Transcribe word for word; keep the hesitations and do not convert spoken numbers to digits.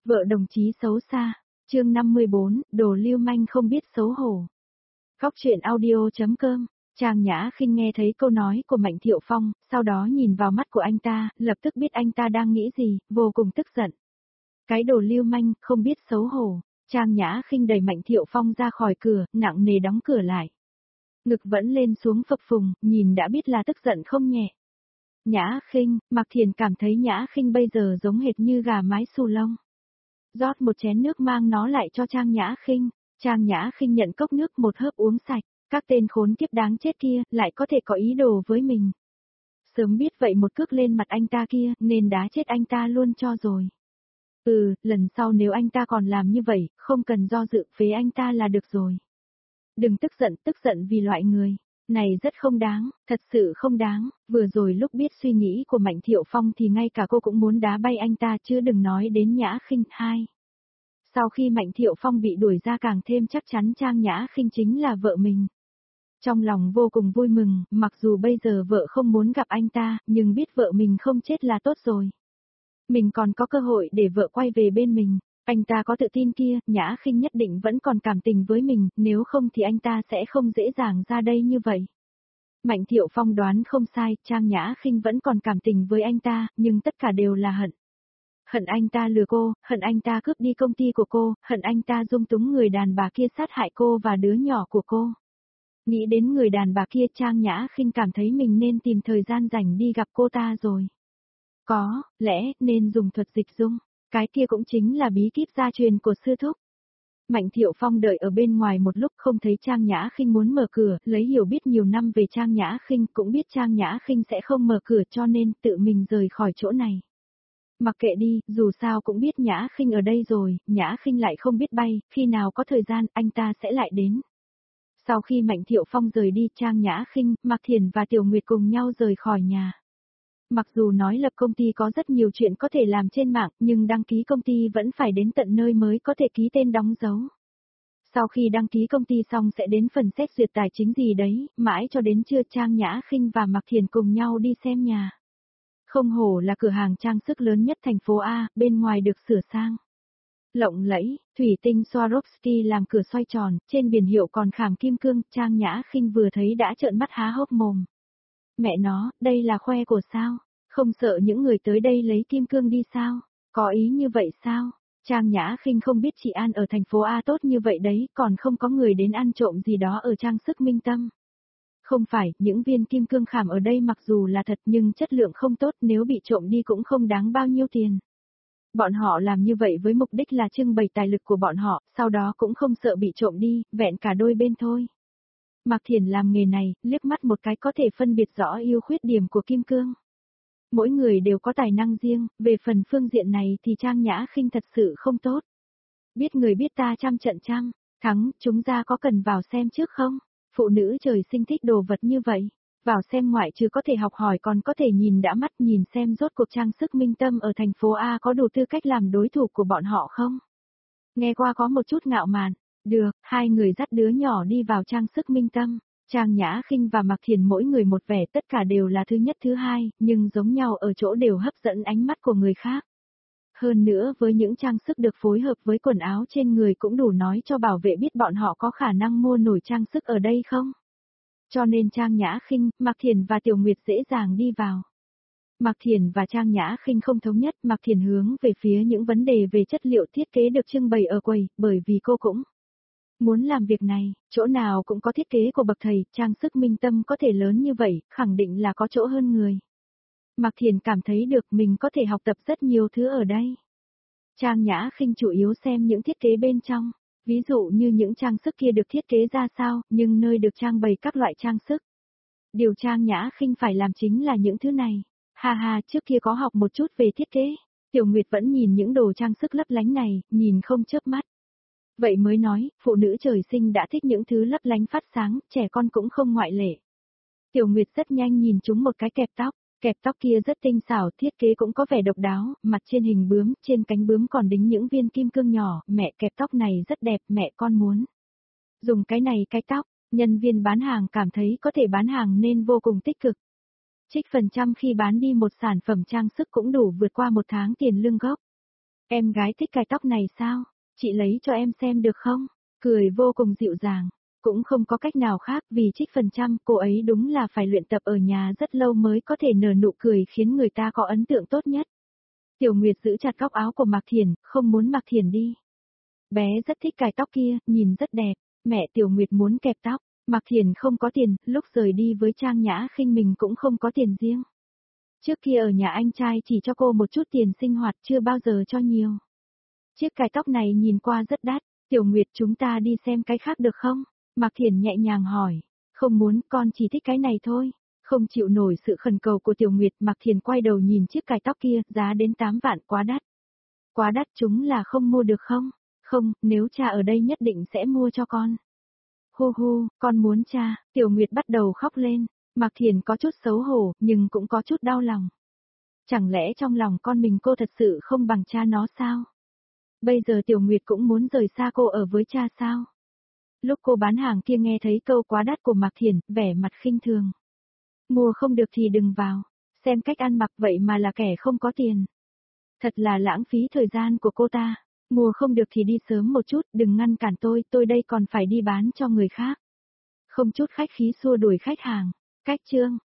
Vợ đồng chí xấu xa, chương năm mươi bốn, đồ lưu manh không biết xấu hổ. Góc truyện audio.com, Trang Nhã Khinh nghe thấy câu nói của Mạnh Thiệu Phong, sau đó nhìn vào mắt của anh ta, lập tức biết anh ta đang nghĩ gì, vô cùng tức giận. Cái đồ lưu manh, không biết xấu hổ. Trang Nhã Khinh đẩy Mạnh Thiệu Phong ra khỏi cửa, nặng nề đóng cửa lại. Ngực vẫn lên xuống phập phùng, nhìn đã biết là tức giận không nhẹ. Nhã Khinh, Mạc Thiền cảm thấy Nhã Khinh bây giờ giống hệt như gà mái xù lông. Rót một chén nước mang nó lại cho Trang Nhã Khinh. Trang Nhã Khinh nhận cốc nước một hớp uống sạch. Các tên khốn kiếp đáng chết kia lại có thể có ý đồ với mình. Sớm biết vậy một cước lên mặt anh ta kia nên đá chết anh ta luôn cho rồi. Ừ, lần sau nếu anh ta còn làm như vậy, không cần do dự phế anh ta là được rồi. Đừng tức giận, tức giận vì loại người này rất không đáng, thật sự không đáng. Vừa rồi lúc biết suy nghĩ của Mạnh Thiệu Phong thì ngay cả cô cũng muốn đá bay anh ta chứ đừng nói đến Nhã Khinh. Hai. Sau khi Mạnh Thiệu Phong bị đuổi ra càng thêm chắc chắn Trang Nhã Khinh chính là vợ mình. Trong lòng vô cùng vui mừng, mặc dù bây giờ vợ không muốn gặp anh ta, nhưng biết vợ mình không chết là tốt rồi. Mình còn có cơ hội để vợ quay về bên mình. Anh ta có tự tin kia, Nhã Khinh nhất định vẫn còn cảm tình với mình, nếu không thì anh ta sẽ không dễ dàng ra đây như vậy. Mạnh Thiệu Phong đoán không sai, Trang Nhã Khinh vẫn còn cảm tình với anh ta, nhưng tất cả đều là hận. Hận anh ta lừa cô, hận anh ta cướp đi công ty của cô, hận anh ta dung túng người đàn bà kia sát hại cô và đứa nhỏ của cô. Nghĩ đến người đàn bà kia, Trang Nhã Khinh cảm thấy mình nên tìm thời gian rảnh đi gặp cô ta rồi. Có lẽ nên dùng thuật dịch dung. Cái kia cũng chính là bí kíp gia truyền của sư thúc. Mạnh Thiệu Phong đợi ở bên ngoài một lúc không thấy Trang Nhã Khinh muốn mở cửa, lấy hiểu biết nhiều năm về Trang Nhã Khinh, cũng biết Trang Nhã Khinh sẽ không mở cửa cho nên tự mình rời khỏi chỗ này. Mặc kệ đi, dù sao cũng biết Nhã Khinh ở đây rồi, Nhã Khinh lại không biết bay, khi nào có thời gian anh ta sẽ lại đến. Sau khi Mạnh Thiệu Phong rời đi, Trang Nhã Khinh, Mạc Thiền và Tiểu Nguyệt cùng nhau rời khỏi nhà. Mặc dù nói lập công ty có rất nhiều chuyện có thể làm trên mạng, nhưng đăng ký công ty vẫn phải đến tận nơi mới có thể ký tên đóng dấu. Sau khi đăng ký công ty xong sẽ đến phần xét duyệt tài chính gì đấy, mãi cho đến trưa Trang Nhã Khinh và Mạc Thiền cùng nhau đi xem nhà. Không hổ là cửa hàng trang sức lớn nhất thành phố A, bên ngoài được sửa sang. Lộng lẫy, thủy tinh Swarovski làm cửa xoay tròn, trên biển hiệu còn khảm kim cương, Trang Nhã Khinh vừa thấy đã trợn mắt há hốc mồm. Mẹ nó, đây là khoe của sao? Không sợ những người tới đây lấy kim cương đi sao? Có ý như vậy sao? Trang Nhã Khinh không biết chị An ở thành phố A tốt như vậy đấy, còn không có người đến ăn trộm gì đó ở trang sức Minh Tâm. Không phải, những viên kim cương khảm ở đây mặc dù là thật nhưng chất lượng không tốt, nếu bị trộm đi cũng không đáng bao nhiêu tiền. Bọn họ làm như vậy với mục đích là trưng bày tài lực của bọn họ, sau đó cũng không sợ bị trộm đi, vẹn cả đôi bên thôi. Mạc Thiền làm nghề này, liếc mắt một cái có thể phân biệt rõ ưu khuyết điểm của kim cương. Mỗi người đều có tài năng riêng, về phần phương diện này thì Trang Nhã Khinh thật sự không tốt. Biết người biết ta trăm trận trăm, thắng, chúng ta có cần vào xem trước không? Phụ nữ trời sinh thích đồ vật như vậy. Vào xem ngoại trừ có thể học hỏi còn có thể nhìn đã mắt, nhìn xem rốt cuộc trang sức Minh Tâm ở thành phố A có đủ tư cách làm đối thủ của bọn họ không? Nghe qua có một chút ngạo mạn. Được, hai người dắt đứa nhỏ đi vào trang sức Minh Tâm. Trang Nhã Khinh và Mạc Thiền mỗi người một vẻ, tất cả đều là thứ nhất thứ hai, nhưng giống nhau ở chỗ đều hấp dẫn ánh mắt của người khác. Hơn nữa với những trang sức được phối hợp với quần áo trên người cũng đủ nói cho bảo vệ biết bọn họ có khả năng mua nổi trang sức ở đây không. Cho nên Trang Nhã Khinh, Mạc Thiền và Tiểu Nguyệt dễ dàng đi vào. Mạc Thiền và Trang Nhã Khinh không thống nhất, Mạc Thiền hướng về phía những vấn đề về chất liệu thiết kế được trưng bày ở quầy, bởi vì cô cũng muốn làm việc này, chỗ nào cũng có thiết kế của bậc thầy, trang sức Minh Tâm có thể lớn như vậy, khẳng định là có chỗ hơn người. Mạc Thiền cảm thấy được mình có thể học tập rất nhiều thứ ở đây. Trang Nhã Khinh chủ yếu xem những thiết kế bên trong, ví dụ như những trang sức kia được thiết kế ra sao, nhưng nơi được trang bày các loại trang sức. Điều Trang Nhã Khinh phải làm chính là những thứ này. Ha ha, trước kia có học một chút về thiết kế. Tiểu Nguyệt vẫn nhìn những đồ trang sức lấp lánh này, nhìn không chớp mắt. Vậy mới nói, phụ nữ trời sinh đã thích những thứ lấp lánh phát sáng, trẻ con cũng không ngoại lệ. Tiểu Nguyệt rất nhanh nhìn chúng một cái kẹp tóc, kẹp tóc kia rất tinh xảo, thiết kế cũng có vẻ độc đáo, mặt trên hình bướm, trên cánh bướm còn đính những viên kim cương nhỏ, mẹ kẹp tóc này rất đẹp, mẹ con muốn dùng cái này cái tóc. Nhân viên bán hàng cảm thấy có thể bán hàng nên vô cùng tích cực. Trích phần trăm khi bán đi một sản phẩm trang sức cũng đủ vượt qua một tháng tiền lương gốc. Em gái thích cài tóc này sao? Chị lấy cho em xem được không? Cười vô cùng dịu dàng. Cũng không có cách nào khác vì trích phần trăm cô ấy đúng là phải luyện tập ở nhà rất lâu mới có thể nở nụ cười khiến người ta có ấn tượng tốt nhất. Tiểu Nguyệt giữ chặt góc áo của Mạc Thiển, không muốn Mạc Thiển đi. Bé rất thích cài tóc kia, nhìn rất đẹp. Mẹ Tiểu Nguyệt muốn kẹp tóc. Mạc Thiển không có tiền, lúc rời đi với Trang Nhã Khinh mình cũng không có tiền riêng. Trước kia ở nhà anh trai chỉ cho cô một chút tiền sinh hoạt chưa bao giờ cho nhiều. Chiếc cài tóc này nhìn qua rất đắt. Tiểu Nguyệt chúng ta đi xem cái khác được không? Mạc Thiển nhẹ nhàng hỏi. Không muốn, con chỉ thích cái này thôi. Không chịu nổi sự khẩn cầu của Tiểu Nguyệt, Mạc Thiển quay đầu nhìn chiếc cài tóc kia, giá đến tám vạn, quá đắt. Quá đắt, chúng là không mua được không? Không, nếu cha ở đây nhất định sẽ mua cho con. Hu hu, con muốn cha. Tiểu Nguyệt bắt đầu khóc lên. Mạc Thiển có chút xấu hổ, nhưng cũng có chút đau lòng. Chẳng lẽ trong lòng con mình cô thật sự không bằng cha nó sao? Bây giờ Tiểu Nguyệt cũng muốn rời xa cô ở với cha sao? Lúc cô bán hàng kia nghe thấy câu quá đắt của Mạc Thiển, vẻ mặt khinh thường. Mua không được thì đừng vào. Xem cách ăn mặc vậy mà là kẻ không có tiền. Thật là lãng phí thời gian của cô ta. Mua không được thì đi sớm một chút, đừng ngăn cản tôi, tôi đây còn phải đi bán cho người khác. Không chút khách khí xua đuổi khách hàng. Cách chương.